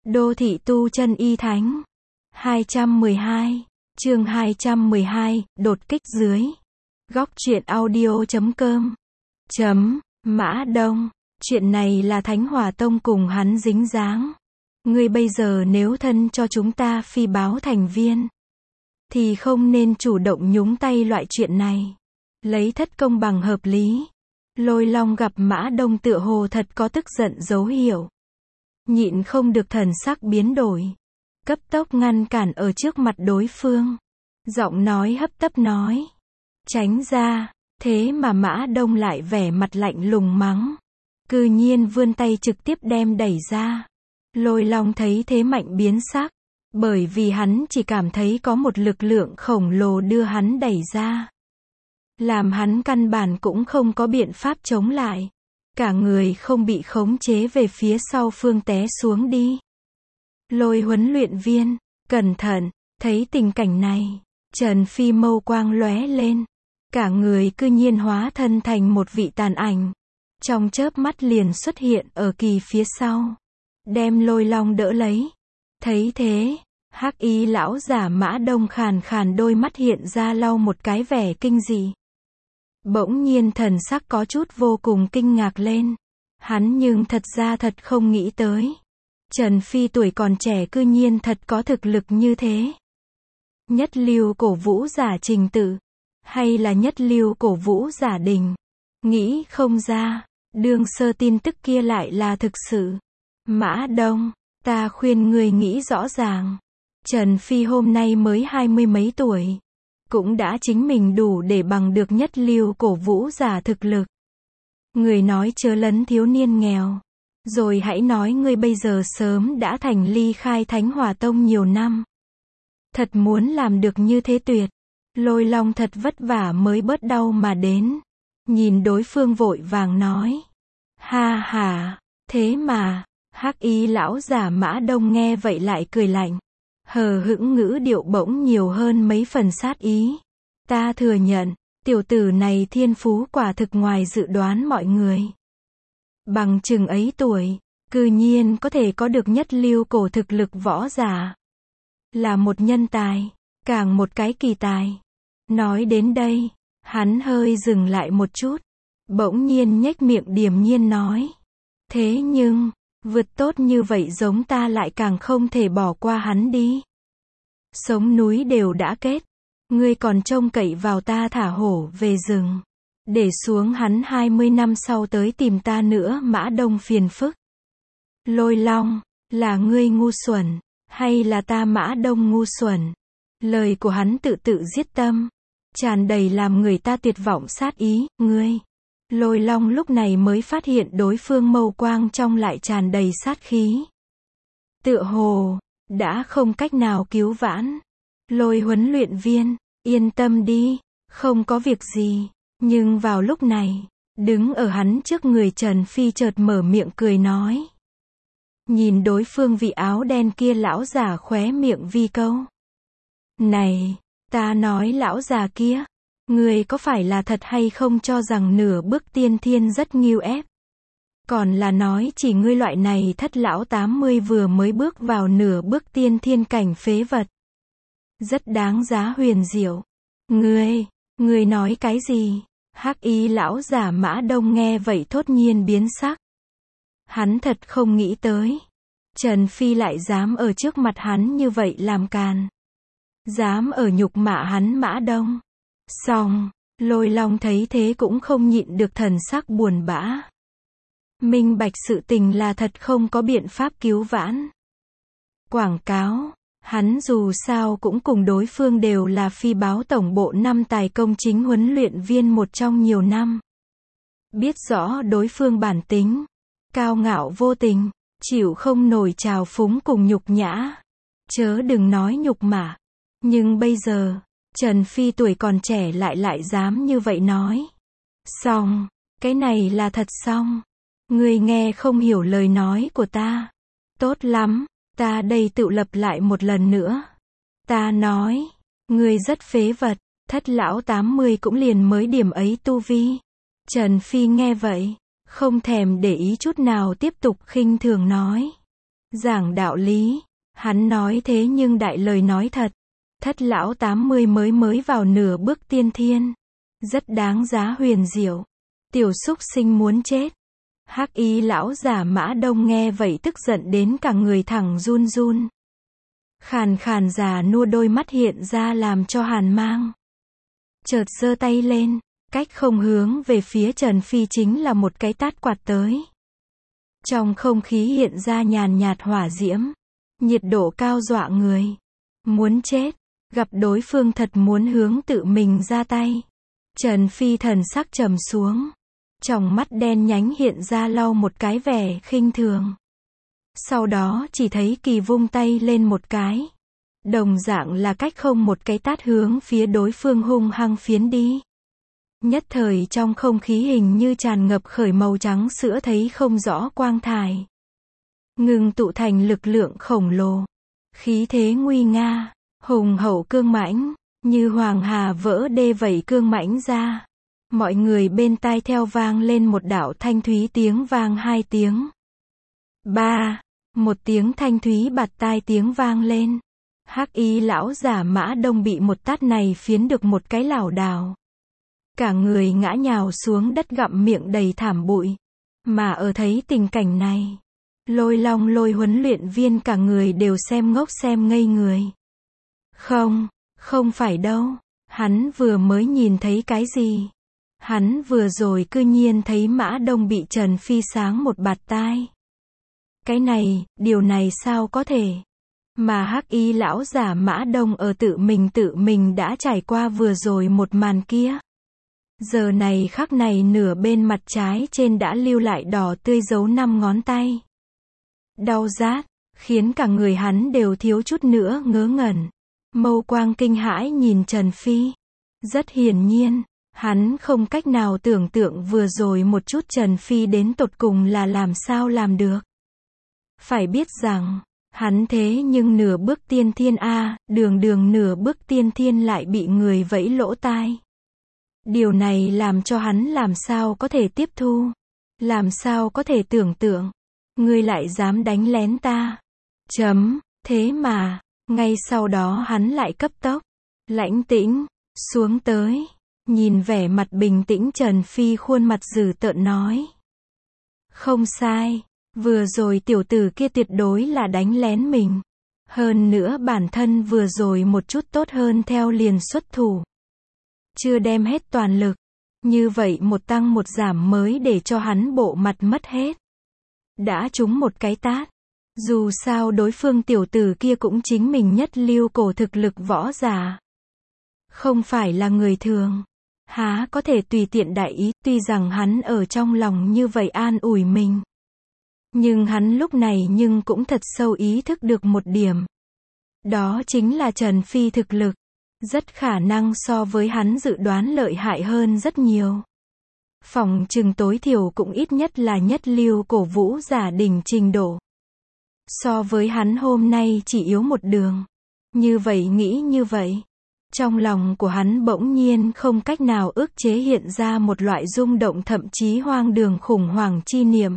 Đô thị tu chân y thánh. 212, chương 212, đột kích dưới. Góc truyện audio.com. Mã Đông, chuyện này là Thánh Hỏa Tông cùng hắn dính dáng. Ngươi bây giờ nếu thân cho chúng ta phi báo thành viên, thì không nên chủ động nhúng tay loại chuyện này. Lấy thất công bằng hợp lý. Lôi Long gặp Mã Đông tựa hồ thật có tức giận dấu hiệu. Nhịn không được thần sắc biến đổi. Cấp tốc ngăn cản ở trước mặt đối phương. Giọng nói hấp tấp nói. Tránh ra, thế mà Mã Đông lại vẻ mặt lạnh lùng mắng. Cư nhiên vươn tay trực tiếp đem đẩy ra. Lôi Long thấy thế mạnh biến sắc. Bởi vì hắn chỉ cảm thấy có một lực lượng khổng lồ đưa hắn đẩy ra. Làm hắn căn bản cũng không có biện pháp chống lại. Cả người không bị khống chế về phía sau phương té xuống đi. Lôi huấn luyện viên, cẩn thận, thấy tình cảnh này, Trần Phi mâu quang lóe lên. Cả người cư nhiên hóa thân thành một vị tàn ảnh. Trong chớp mắt liền xuất hiện ở Kỳ phía sau. Đem Lôi Long đỡ lấy. Thấy thế, hắc y lão giả Mã Đông khàn khàn đôi mắt hiện ra lau một cái vẻ kinh dị. Bỗng nhiên thần sắc có chút vô cùng kinh ngạc lên. Hắn nhưng thật ra thật không nghĩ tới. Trần Phi tuổi còn trẻ cư nhiên thật có thực lực như thế. Nhất lưu cổ vũ giả Trình Tự, hay là nhất lưu cổ vũ giả Đình. Nghĩ không ra, đương sơ tin tức kia lại là thực sự. Mã Đông, ta khuyên người nghĩ rõ ràng. Trần Phi hôm nay mới 20 mấy tuổi. Cũng đã chính mình đủ để bằng được nhất lưu cổ vũ giả thực lực. Người nói chớ lấn thiếu niên nghèo. Rồi hãy nói ngươi bây giờ sớm đã thành ly khai Thánh Hỏa Tông nhiều năm. Thật muốn làm được như thế tuyệt. Lôi Long thật vất vả mới bớt đau mà đến. Nhìn đối phương vội vàng nói. Ha ha, thế mà, hắc y lão giả Mã Đông nghe vậy lại cười lạnh. Hờ hững ngữ điệu bỗng nhiều hơn mấy phần sát ý. Ta thừa nhận, tiểu tử này thiên phú quả thực ngoài dự đoán mọi người. Bằng chừng ấy tuổi, cư nhiên có thể có được nhất lưu cổ thực lực võ giả. Là một nhân tài, càng một cái kỳ tài. Nói đến đây, hắn hơi dừng lại một chút. Bỗng nhiên nhếch miệng điềm nhiên nói. Thế nhưng, vượt tốt như vậy giống ta lại càng không thể bỏ qua hắn đi. Sống núi đều đã kết. Ngươi còn trông cậy vào ta thả hổ về rừng. Để xuống hắn 20 năm sau tới tìm ta nữa Mã Đông phiền phức. Lôi Long, là ngươi ngu xuẩn, hay là ta Mã Đông ngu xuẩn? Lời của hắn tự giết tâm. Tràn đầy làm người ta tuyệt vọng sát ý, ngươi. Lôi Long lúc này mới phát hiện đối phương mâu quang trong lại tràn đầy sát khí. Tựa hồ, đã không cách nào cứu vãn. Lôi huấn luyện viên, yên tâm đi, không có việc gì. Nhưng vào lúc này, đứng ở hắn trước người Trần Phi chợt mở miệng cười nói. Nhìn đối phương vị áo đen kia lão già khóe miệng vi câu. Này, ta nói lão già kia, người có phải là thật hay không cho rằng nửa bước tiên thiên rất nghiêu ép? Còn là nói chỉ ngươi loại này thất lão 80 vừa mới bước vào nửa bước tiên thiên cảnh phế vật. Rất đáng giá huyền diệu. Ngươi nói cái gì? Hắc y lão giả Mã Đông nghe vậy thốt nhiên biến sắc. Hắn thật không nghĩ tới. Trần Phi lại dám ở trước mặt hắn như vậy làm càn. Dám ở nhục mạ hắn Mã Đông. Xong, Lôi Long thấy thế cũng không nhịn được thần sắc buồn bã. Minh bạch sự tình là thật không có biện pháp cứu vãn. Quảng cáo, hắn dù sao cũng cùng đối phương đều là phi báo tổng bộ 5 tài công chính huấn luyện viên một trong nhiều năm. Biết rõ đối phương bản tính, cao ngạo vô tình, chịu không nổi trào phúng cùng nhục nhã. Chớ đừng nói nhục mạ. Nhưng bây giờ, Trần Phi tuổi còn trẻ lại dám như vậy nói. Xong, cái này là thật xong. Ngươi nghe không hiểu lời nói của ta. Tốt lắm, ta đây tự lập lại một lần nữa. Ta nói, ngươi rất phế vật, thất lão 80 cũng liền mới điểm ấy tu vi. Trần Phi nghe vậy, không thèm để ý chút nào tiếp tục khinh thường nói. Giảng đạo lý. Hắn nói thế nhưng đại lời nói thật. Thất lão 80 mới vào nửa bước tiên thiên. Rất đáng giá huyền diệu. Tiểu súc sinh muốn chết. Hắc y lão giả Mã Đông nghe vậy tức giận đến cả người thẳng run run. Khàn khàn già nua đôi mắt hiện ra làm cho hàn mang. Chợt giơ tay lên, cách không hướng về phía Trần Phi chính là một cái tát quạt tới. Trong không khí hiện ra nhàn nhạt hỏa diễm, nhiệt độ cao dọa người. Muốn chết, gặp đối phương thật muốn hướng tự mình ra tay. Trần Phi thần sắc trầm xuống, trong mắt đen nhánh hiện ra lau một cái vẻ khinh thường. Sau đó chỉ thấy Kỳ vung tay lên một cái. Đồng dạng là cách không một cái tát hướng phía đối phương hung hăng phiến đi. Nhất thời trong không khí hình như tràn ngập khởi màu trắng sữa thấy không rõ quang thải. Ngừng tụ thành lực lượng khổng lồ. Khí thế nguy nga, hùng hậu cương mãnh, như hoàng hà vỡ đê vậy cương mãnh ra. Mọi người bên tai theo vang lên một đạo thanh thúy tiếng vang hai tiếng. Ba, một tiếng thanh thúy bạt tai tiếng vang lên. Hắc y lão giả Mã Đông bị một tát này phiến được một cái lảo đảo. Cả người ngã nhào xuống đất gặm miệng đầy thảm bụi. Mà ở thấy tình cảnh này, Lôi Long Lôi huấn luyện viên cả người đều xem ngốc xem ngây người. Không phải đâu. Hắn vừa mới nhìn thấy cái gì? Hắn vừa rồi cư nhiên thấy Mã Đông bị Trần Phi sáng một bạt tai. Cái này, điều này sao có thể? Mà hắc y lão giả Mã Đông ở tự mình đã trải qua vừa rồi một màn kia. Giờ này khắc này nửa bên mặt trái trên đã lưu lại đỏ tươi dấu 5 ngón tay. Đau rát, khiến cả người hắn đều thiếu chút nữa ngớ ngẩn. Mâu quang kinh hãi nhìn Trần Phi. Rất hiển nhiên, hắn không cách nào tưởng tượng vừa rồi một chút Trần Phi đến tột cùng là làm sao làm được. Phải biết rằng, hắn thế nhưng nửa bước tiên thiên đường nửa bước tiên thiên lại bị người vẫy lỗ tai. Điều này làm cho hắn làm sao có thể tiếp thu, làm sao có thể tưởng tượng, ngươi lại dám đánh lén ta. Thế mà, ngay sau đó hắn lại cấp tốc, lãnh tĩnh, xuống tới, nhìn vẻ mặt bình tĩnh Trần Phi khuôn mặt dữ tợn nói. Không sai. Vừa rồi tiểu tử kia tuyệt đối là đánh lén mình. Hơn nữa bản thân vừa rồi một chút tốt hơn theo liền xuất thủ. Chưa đem hết toàn lực. Như vậy một tăng một giảm mới để cho hắn bộ mặt mất hết. Đã trúng một cái tát. Dù sao đối phương tiểu tử kia cũng chính mình nhất lưu cổ thực lực võ giả. Không phải là người thường. Há có thể tùy tiện đại ý, tuy rằng hắn ở trong lòng như vậy an ủi mình. Nhưng hắn lúc này nhưng cũng thật sâu ý thức được một điểm. Đó chính là Trần Phi thực lực. Rất khả năng so với hắn dự đoán lợi hại hơn rất nhiều. Phòng trừng tối thiểu cũng ít nhất là nhất lưu cổ vũ giả đỉnh trình độ. So với hắn hôm nay chỉ yếu một đường. Như vậy nghĩ như vậy. Trong lòng của hắn bỗng nhiên không cách nào ức chế hiện ra một loại rung động thậm chí hoang đường khủng hoảng chi niệm.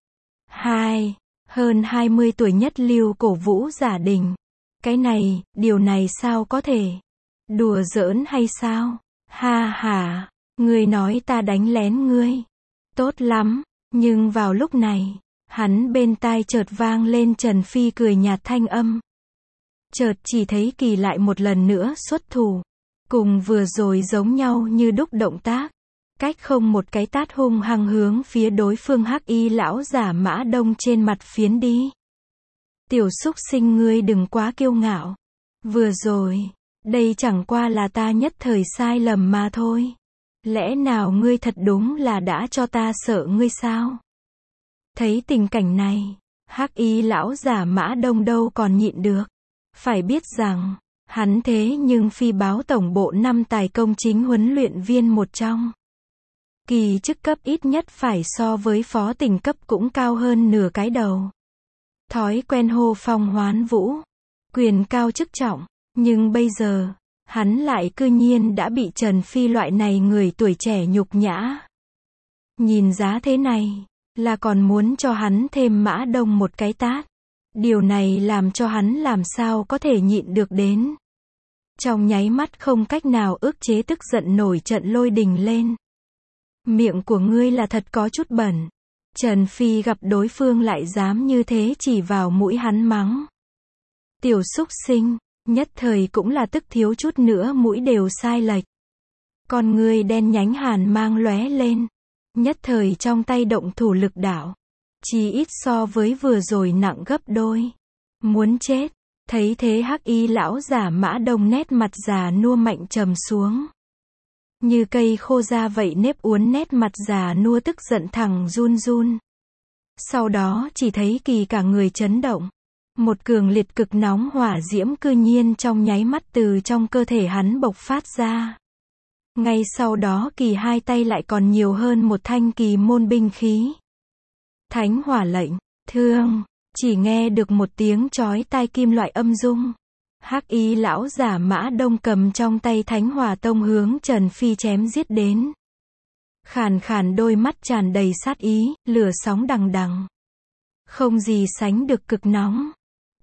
Hơn 20 tuổi nhất lưu cổ vũ giả đỉnh. Cái này, điều này sao có thể? Đùa giỡn hay sao? Ngươi nói ta đánh lén ngươi. Tốt lắm, nhưng vào lúc này, hắn bên tai chợt vang lên Trần Phi cười nhạt thanh âm. Chợt chỉ thấy Kỳ lại một lần nữa xuất thủ. Cùng vừa rồi giống nhau như đúc động tác. Cách không một cái tát hung hăng hướng phía đối phương hắc y lão giả Mã Đông trên mặt phiến đi. Tiểu súc sinh ngươi đừng quá kiêu ngạo. Vừa rồi, đây chẳng qua là ta nhất thời sai lầm mà thôi. Lẽ nào ngươi thật đúng là đã cho ta sợ ngươi sao? Thấy tình cảnh này, hắc y lão giả Mã Đông đâu còn nhịn được. Phải biết rằng, hắn thế nhưng phi báo tổng bộ 5 tài công chính huấn luyện viên một trong. Kỳ chức cấp ít nhất phải so với phó tỉnh cấp cũng cao hơn nửa cái đầu. Thói quen hô phong hoán vũ, quyền cao chức trọng, nhưng bây giờ, hắn lại cư nhiên đã bị Trần Phi loại này người tuổi trẻ nhục nhã. Nhìn giá thế này, là còn muốn cho hắn thêm Mã Đông một cái tát. Điều này làm cho hắn làm sao có thể nhịn được đến. Trong nháy mắt không cách nào ức chế tức giận nổi trận lôi đình lên. Miệng của ngươi là thật có chút bẩn. Trần Phi gặp đối phương lại dám như thế chỉ vào mũi hắn mắng. Tiểu súc sinh, nhất thời cũng là tức thiếu chút nữa mũi đều sai lệch. Con ngươi đen nhánh hàn mang lóe lên. Nhất thời trong tay động thủ lực đạo. Chỉ ít so với vừa rồi nặng gấp đôi. Muốn chết. Thấy thế hắc y lão giả Mã Đông nét mặt già nua mạnh trầm xuống. Như cây khô ra vậy nếp uốn nét mặt già nua tức giận thẳng run run. Sau đó chỉ thấy kỳ cả người chấn động. Một cường liệt cực nóng hỏa diễm cư nhiên trong nháy mắt từ trong cơ thể hắn bộc phát ra. Ngay sau đó kỳ hai tay lại còn nhiều hơn một thanh kỳ môn binh khí. Thánh hỏa lệnh, thương, chỉ nghe được một tiếng chói tai kim loại âm rung. Hắc y lão giả Mã Đông cầm trong tay thánh hỏa tông hướng Trần Phi chém giết đến. Khàn khàn đôi mắt tràn đầy sát ý, lửa sóng đằng đằng. Không gì sánh được cực nóng.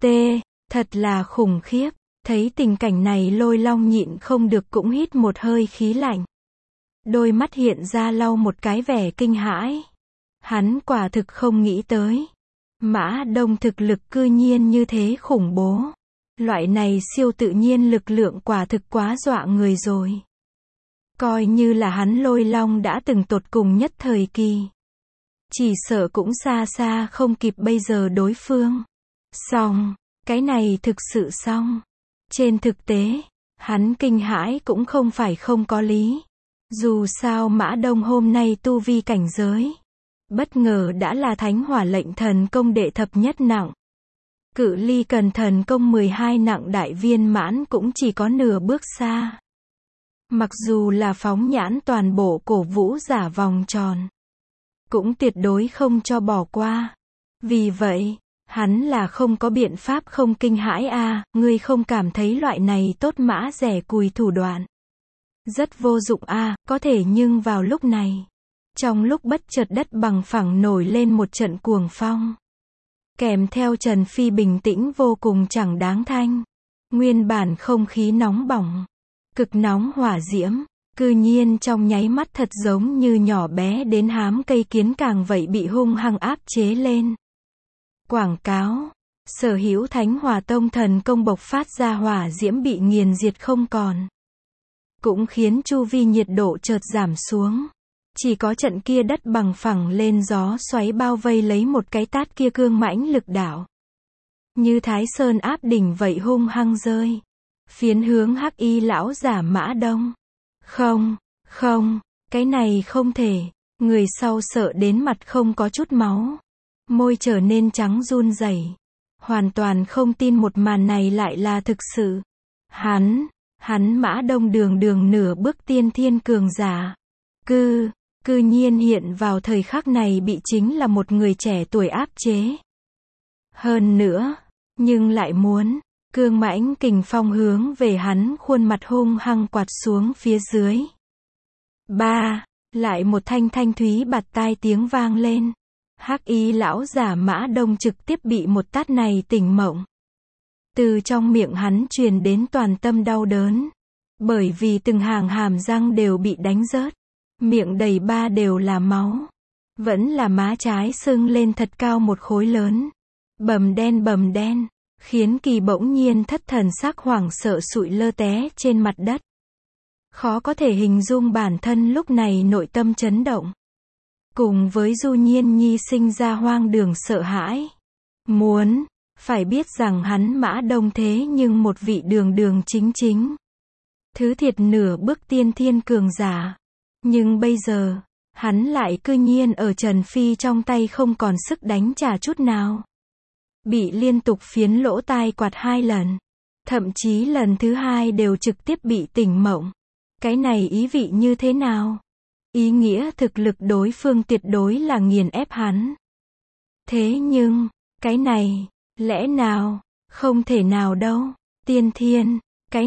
Thật là khủng khiếp. Thấy tình cảnh này Lôi Long nhịn không được cũng hít một hơi khí lạnh. Đôi mắt hiện ra lau một cái vẻ kinh hãi. Hắn quả thực không nghĩ tới. Mã Đông thực lực cư nhiên như thế khủng bố. Loại này siêu tự nhiên lực lượng quả thực quá dọa người rồi. Coi như là hắn Lôi Long đã từng tột cùng nhất thời kỳ. Chỉ sợ cũng xa xa không kịp bây giờ đối phương. Xong, cái này thực sự xong. Trên thực tế, hắn kinh hãi cũng không phải không có lý. Dù sao Mã Đông hôm nay tu vi cảnh giới. Bất ngờ đã là thánh hỏa lệnh thần công đệ thập nhất nặng. Cự ly cần thần công 12 nặng đại viên mãn cũng chỉ có nửa bước xa. Mặc dù là phóng nhãn toàn bộ cổ vũ giả vòng tròn. Cũng tuyệt đối không cho bỏ qua. Vì vậy, hắn là không có biện pháp không kinh hãi a, ngươi không cảm thấy loại này tốt mã rẻ cùi thủ đoạn. Rất vô dụng a, có thể nhưng vào lúc này. Trong lúc bất chợt đất bằng phẳng nổi lên một trận cuồng phong. Kèm theo Trần Phi bình tĩnh vô cùng chẳng đáng thanh. Nguyên bản không khí nóng bỏng. Cực nóng hỏa diễm. Cư nhiên trong nháy mắt thật giống như nhỏ bé đến hám cây kiến càng vậy bị hung hăng áp chế lên. Quảng cáo. Sở hữu Thánh Hỏa Tông thần công bộc phát ra hỏa diễm bị nghiền diệt không còn. Cũng khiến chu vi nhiệt độ chợt giảm xuống. Chỉ có trận kia đất bằng phẳng lên gió xoáy bao vây lấy một cái tát kia cương mãnh lực đạo. Như Thái Sơn áp đỉnh vậy hung hăng rơi. Phiến hướng hắc y lão giả Mã Đông. Không, cái này không thể. Người sau sợ đến mặt không có chút máu. Môi trở nên trắng run rẩy. Hoàn toàn không tin một màn này lại là thực sự. Hắn Mã Đông đường nửa bước tiên thiên cường giả. Cư nhiên hiện vào thời khắc này bị chính là một người trẻ tuổi áp chế. Hơn nữa, nhưng lại muốn, cương mãnh kình phong hướng về hắn khuôn mặt hung hăng quạt xuống phía dưới. Lại một thanh thúy bạt tai tiếng vang lên. Hắc y lão giả Mã Đông trực tiếp bị một tát này tỉnh mộng. Từ trong miệng hắn truyền đến toàn tâm đau đớn. Bởi vì từng hàng hàm răng đều bị đánh rớt. Miệng đầy đều là máu. Vẫn là má trái sưng lên thật cao một khối lớn. Bầm đen, khiến Kỳ bỗng nhiên thất thần sắc hoảng sợ sụi lơ té trên mặt đất. Khó có thể hình dung bản thân lúc này nội tâm chấn động. Cùng với Du Nhiên Nhi sinh ra hoang đường sợ hãi. Phải biết rằng hắn Mã Đông thế nhưng một vị đường chính. Thứ thiệt nửa bước tiên thiên cường giả. Nhưng bây giờ, hắn lại cư nhiên ở Trần Phi trong tay không còn sức đánh trả chút nào. Bị liên tục phiến lỗ tai quạt 2 lần. Thậm chí lần thứ 2 đều trực tiếp bị tỉnh mộng. Cái này ý vị như thế nào? Ý nghĩa thực lực đối phương tuyệt đối là nghiền ép hắn. Thế nhưng, cái này, lẽ nào, không thể nào đâu. Tiên thiên, cái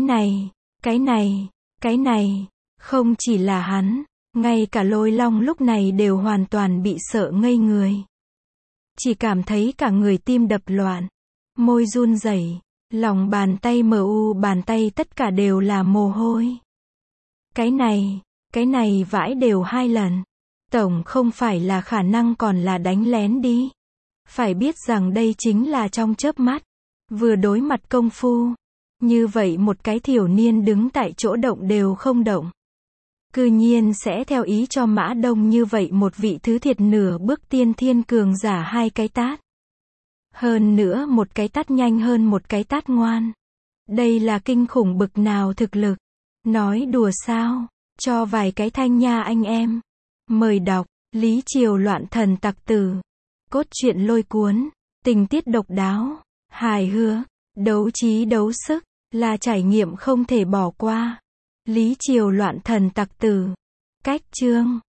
này, không chỉ là hắn, ngay cả Lôi Long lúc này đều hoàn toàn bị sợ ngây người. Chỉ cảm thấy cả người tim đập loạn. môi run rẩy, lòng bàn tay mờ u bàn tay tất cả đều là mồ hôi. Cái này vãi đều 2 lần. Tổng không phải là khả năng còn là đánh lén đi. Phải biết rằng đây chính là trong chớp mắt. Vừa đối mặt công phu. Như vậy một cái thiểu niên đứng tại chỗ động đều không động. Cư nhiên sẽ theo ý cho Mã Đông như vậy một vị thứ thiệt nửa bước tiên thiên cường giả 2 cái tát. Hơn nữa một cái tát nhanh hơn một cái tát ngoan. Đây là kinh khủng bực nào thực lực. Nói đùa sao, cho vài cái thanh nha anh em. Mời đọc, Lý Triều loạn thần tặc tử. Cốt truyện lôi cuốn, tình tiết độc đáo, hài hước, đấu trí đấu sức, là trải nghiệm không thể bỏ qua. Lý Triều loạn thần tặc tử. Cách chương